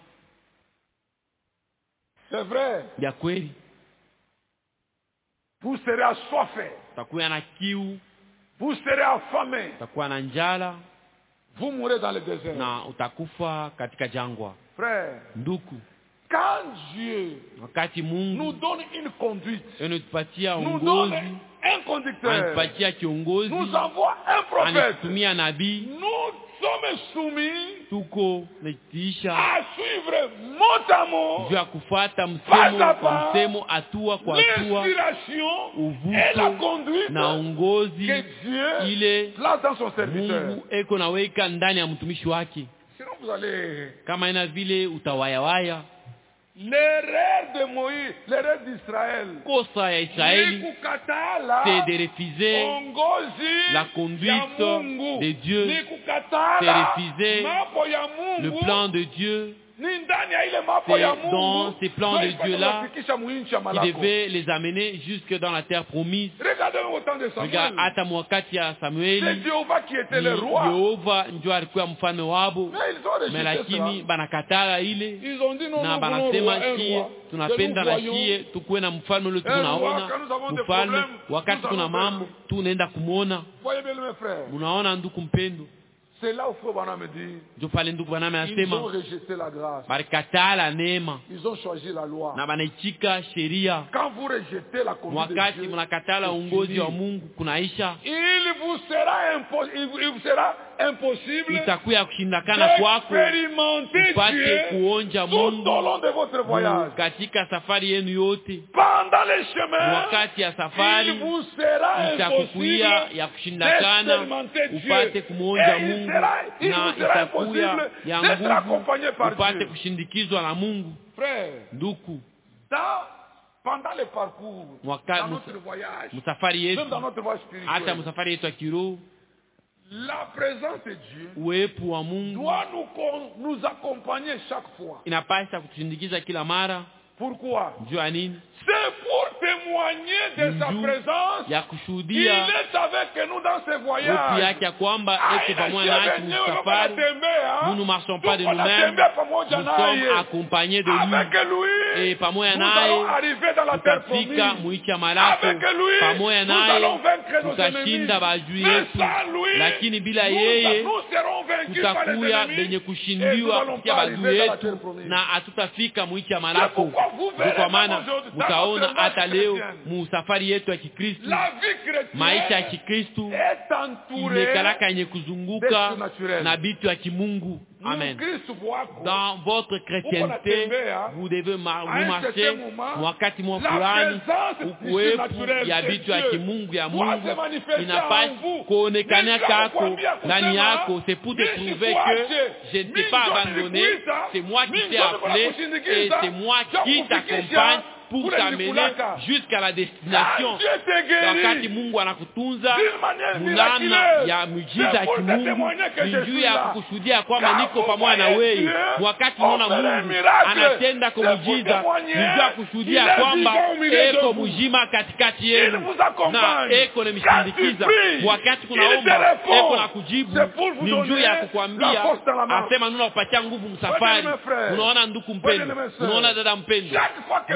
C'est vrai. Ya kweli Vous serez assoiffés. utakuwa na kiu, Vous serez affamés. utakuwa na njala Vous mourrez dans le désert. na utakufa katika jangwa. Frère, Nduku, quand Dieu wakati nous Mungu donne une conduite, anatupatia nous donne uongozi, un conducteur, anatupatia kiongozi, nous envoie un prophète, anatutumia nabii, nous sommes soumis tuko natiisha à suivre mot à mot juu ya kufuata msemo Pas à kwa pas, msemo, hatua kwa hatua, l'inspiration et la uvuto conduite na ongozi que Dieu ile place dans son serviteur. Mungu eko naweka ndani ya mtumishi wake. Sinon vous allez... Kama ina vile utawayawaya. L'erreur de Moïse, l'erreur d'Israël, Kosa ya Israeli, c'est de refuser la conduite de Dieu, c'est refuser le plan de Dieu. C'est dans ces plans de Dieu-là qui devaient les amener jusque dans la terre promise. Regarde, hata mwakati ya Samueli, Yehova ndio alikuwa mfalme wabo, lakini banakatala ile na banasema shie tunapenda na shie tukuwe na mfalme ule tunaona mfalme, wakati kuna mambo tunaenda kumwona. Unaona ndugu mpendo, c'est là où Frère Branham me dit, ils ont rejeté la grâce. Ils ont choisi la loi. Quand vous rejetez la conduite de Dieu, il vous sera impossible d'expérimenter Dieu tout au long de votre voyage. Pendant les chemins, il vous sera impossible d'expérimenter Dieu. Il vous sera impossible d'être accompagné par Dieu. Frère, pendant le parcours, dans notre voyage, même dans notre voyage spirituel, la présence de Dieu doit nous accompagner chaque fois. Pourquoi? C'est pour témoigner de sa présence. Il est avec nous dans ce voyage. Nous ne marchons pas de nous-mêmes, nous sommes accompagnés de lui. Et pamoja naye tutafika mwicha malako, pamoja naye tutashinda maadui yetu, lakini bila yeye tutakuya benye kushindiwa kupitia maadui yetu na hatutafika mwicha malako. Kwa maana mtaona hata leo musafari yetu ya Kikristo, maisha ya Kikristo imekalaka yenye kuzunguka na bitu ya kimungu. Amen. Dans votre chrétienté, vous devez marcher wakati mwa fulani ukuwepo ya vitu ya kimungu ya Mungu inapaswa kuonekana kako ndani yako. C'est pour te prouver que je ne t'ai pas abandonné, c'est moi qui t'ai appelé et c'est moi qui t'accompagne pour t'amener jusqu'à la destination. Wakati Mungu anakutunza munamna ya miujiza ya kimungu, njuu ya kukushuhudia kwamba niko pamoja na wewe. Wakati unaona Mungu anatenda kwa miujiza, njuu ya kushuhudia kwamba eko mjima katikati yenu na eko nimeshindikiza. Wakati kunaomba eko na kujibu, njuu ya kukwambia asema nuna kupatia nguvu msafari. Unaona ndugu mpendo, unaona dada mpendo,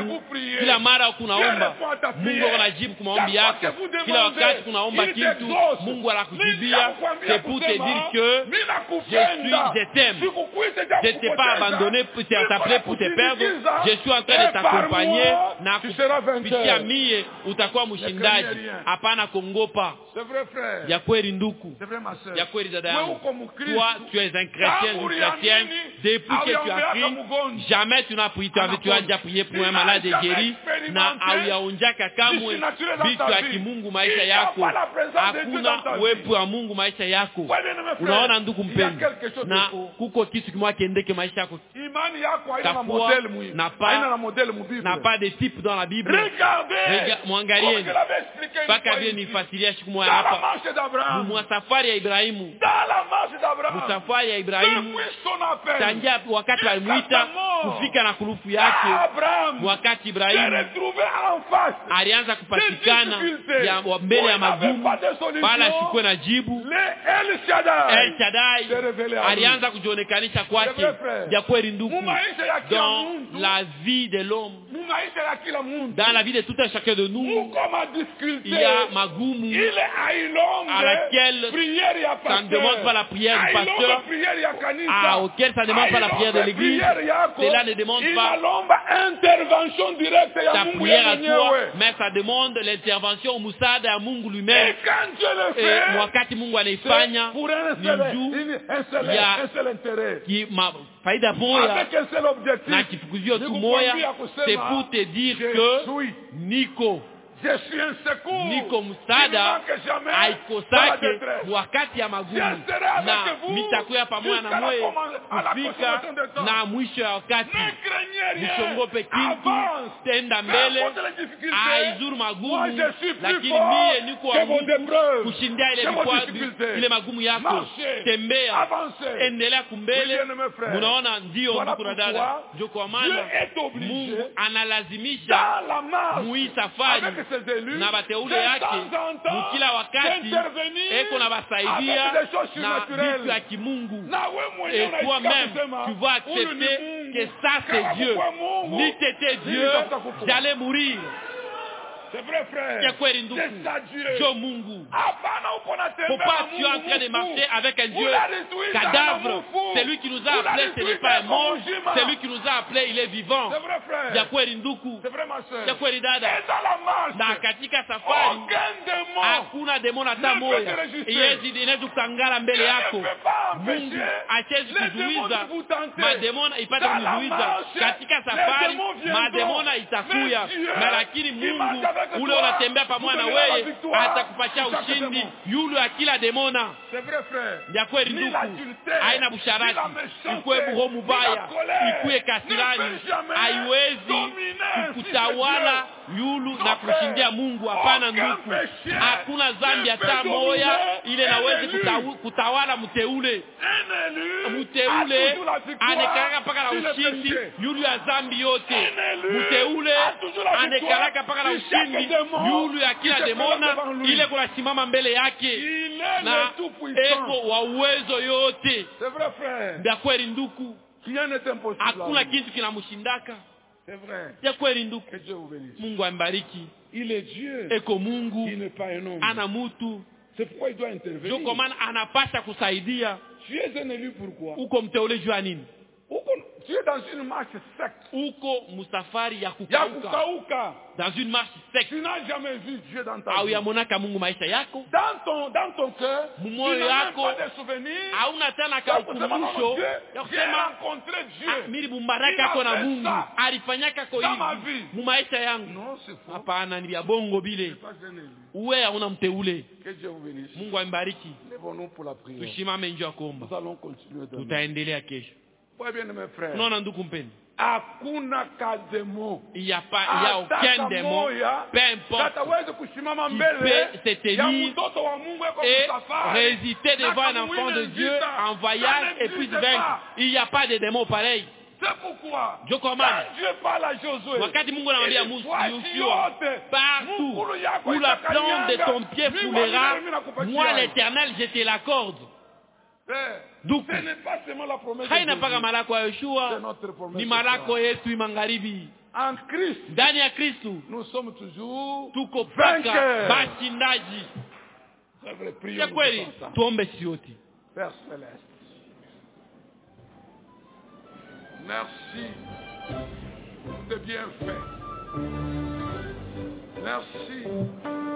kila mara kunaomba Mungu anajibu kwa maombi yako. Kila wakati kunaomba kitu Mungu anakujibia. C'est pour te dire que je t'aime. Je t'ai pas abandonné pour t'appeler pour te perdre. Je suis en train de t'accompagner na kupitia mie utakuwa mshindaji. Hapana kongopa. C'est vrai frère. Ya kweli nduku. C'est vrai ma sœur. Ya kweli dada yangu. Toi tu es un chrétien, une chrétienne. Depuis que tu as pris, jamais tu n'as prié, tu as déjà prié pour un malade guéri. Na auyaonjaka kamwe vitu ya kimungu maisha yako. Hakuna uwepo wa Mungu maisha yako. Unaona ndugu mpendwa, na kuko kitu kimoja kiendeke maisha yako. Imani yako haina model muhimu. Haina model mubible. N'a pas de type dans la Bible. Regardez. Mwangalieni. Paka vile nifasiria siku moja hapa. Mu safari ya Ibrahimu. Safari ya Ibrahimu. Tangia wakati alimuita kufika na kurufu yake. Wakati Ibrahimu alianza kupatikana ya mbele ya magumu, bala sikuwe na jibu. El Shaddai alianza kujionekanisha kwake. Ya kweli ndugu, dans la vie de l'homme, dans la vie de tout un chacun de nous, il y a magumu à laquelle ça ne demande pas la prière du pasteur, auquel ça ne demande pas la prière de l'église. Cela ne demande pas ta prière à toi, mais ça demande l'intervention au Musada à Mungu lui-même. Et wakati Mungu anaifanya ni juu ya faida moja na kifukuzio tu moja, c'est pour te dire que niko msaada haikosake wakati ya magumu, na mitakuya pamoja na mwe kufika na mwisho ya wakati. Msiongope kitu, tenda mbele, haizuru magumu, lakini mie niko wa Mungu kushindia ile magumu yako. Tembea, endelea kumbele. Munaona ndio ndugu na dada, ndio kwa maana Mungu analazimisha mui safari na bateule yake mukila wakati eko na basaidia na vitu ya kimungu. Et toi-même tu vas accepter que ça c'est Dieu. Ni t'étais Dieu, j'allais mourir. C'est vrai frère. C'est ça Dieu. Dieu Mungu. Faut pas tu es en train de marcher avec un Dieu cadavre. C'est lui qui nous a appelés, ce n'est pas un mort. C'est lui qui nous a appelés, il est vivant. C'est vrai frère. C'est vrai ma soeur. Na katika safari hakuna demona hata moja yezi inaweza kutangala mbele yako. Mungu achezi kuzuiza mademona ipate kuzuiza katika safari. Mademona itakuya, lakini Mungu ule unatembea pamoja na wewe atakupatia ushindi yule ya kila demona. C'est vrai frère. Ya kweli ndugu, haina busharati, ikuwe buho mubaya, ikuwe kasirani, haiwezi kukutawala yulu na kushindia Mungu. Hapana ndugu, hakuna dhambi hata moja ile nawezi kutawala mteule. Mteule anekalaka paka la ushindi yulu ya dhambi yote. Mteule anekalaka paka la ushindi yulu ya kila demona ile kuna simama mbele yake na eko wa uwezo yote. C'est vrai frère. Ndio kweli ndugu, rien n'est impossible. Hakuna kitu kinamshindaka. C'est vrai. Ya kweli ndugu. Que Dieu vous bénisse. Mungu ambariki. Il est Dieu. Eko Mungu. Il n'est pas un homme. Ana mutu. C'est pourquoi il doit intervenir. Ndio kwa maana anapasha kusaidia. Tu es un élu pourquoi? Uko mteule jua nini? Tu es dans une marche sec. Uko musafari ya kukauka. Dans une marche sec. Tu n'as jamais vu Dieu dans ta vie. Au yamonaka Mungu maisha yako. Dans ton cœur. Mumoyo yako. Pas de souvenirs. Hauna tena kaukumbusho. J'ai rencontré Dieu. Mimi bumbaraka kwa na Mungu. Alifanyaka kwa hivi. Mu maisha yangu. Non, c'est faux. Hapana, ni vya bongo bile. Uwe hauna mteule. Que Dieu vous bénisse. Mungu ambariki. Lèvons-nous pour la prière. Tushimame nje kuomba. Nous allons continuer demain. Tutaendelea kesho. Bien mes frères. Unaona ndugu mpendwa, hakuna kademo, il y a aucun démon, peu importe, peut se tenir et résister devant un enfant de Dieu en voyage et puis vaincre. Il n'y a pas de démon pareil. C'est pourquoi Dieu parle à Josué. Wakati Mungu anamwambia Yoshua, partout où la plante de ton pied foulera, moi l'Éternel je te l'accorde. Donc, ce n'est pas seulement la promesse de Yoshua, ni malako yetu magharibi. En Christ, ndani ya Kristo nous sommes toujours tuko paka vainqueurs. bashindaji. C'est vrai, prions Ya nous kweli, tous ensemble. tuombe sisi wote. Père Céleste, merci pour tes bienfaits. Merci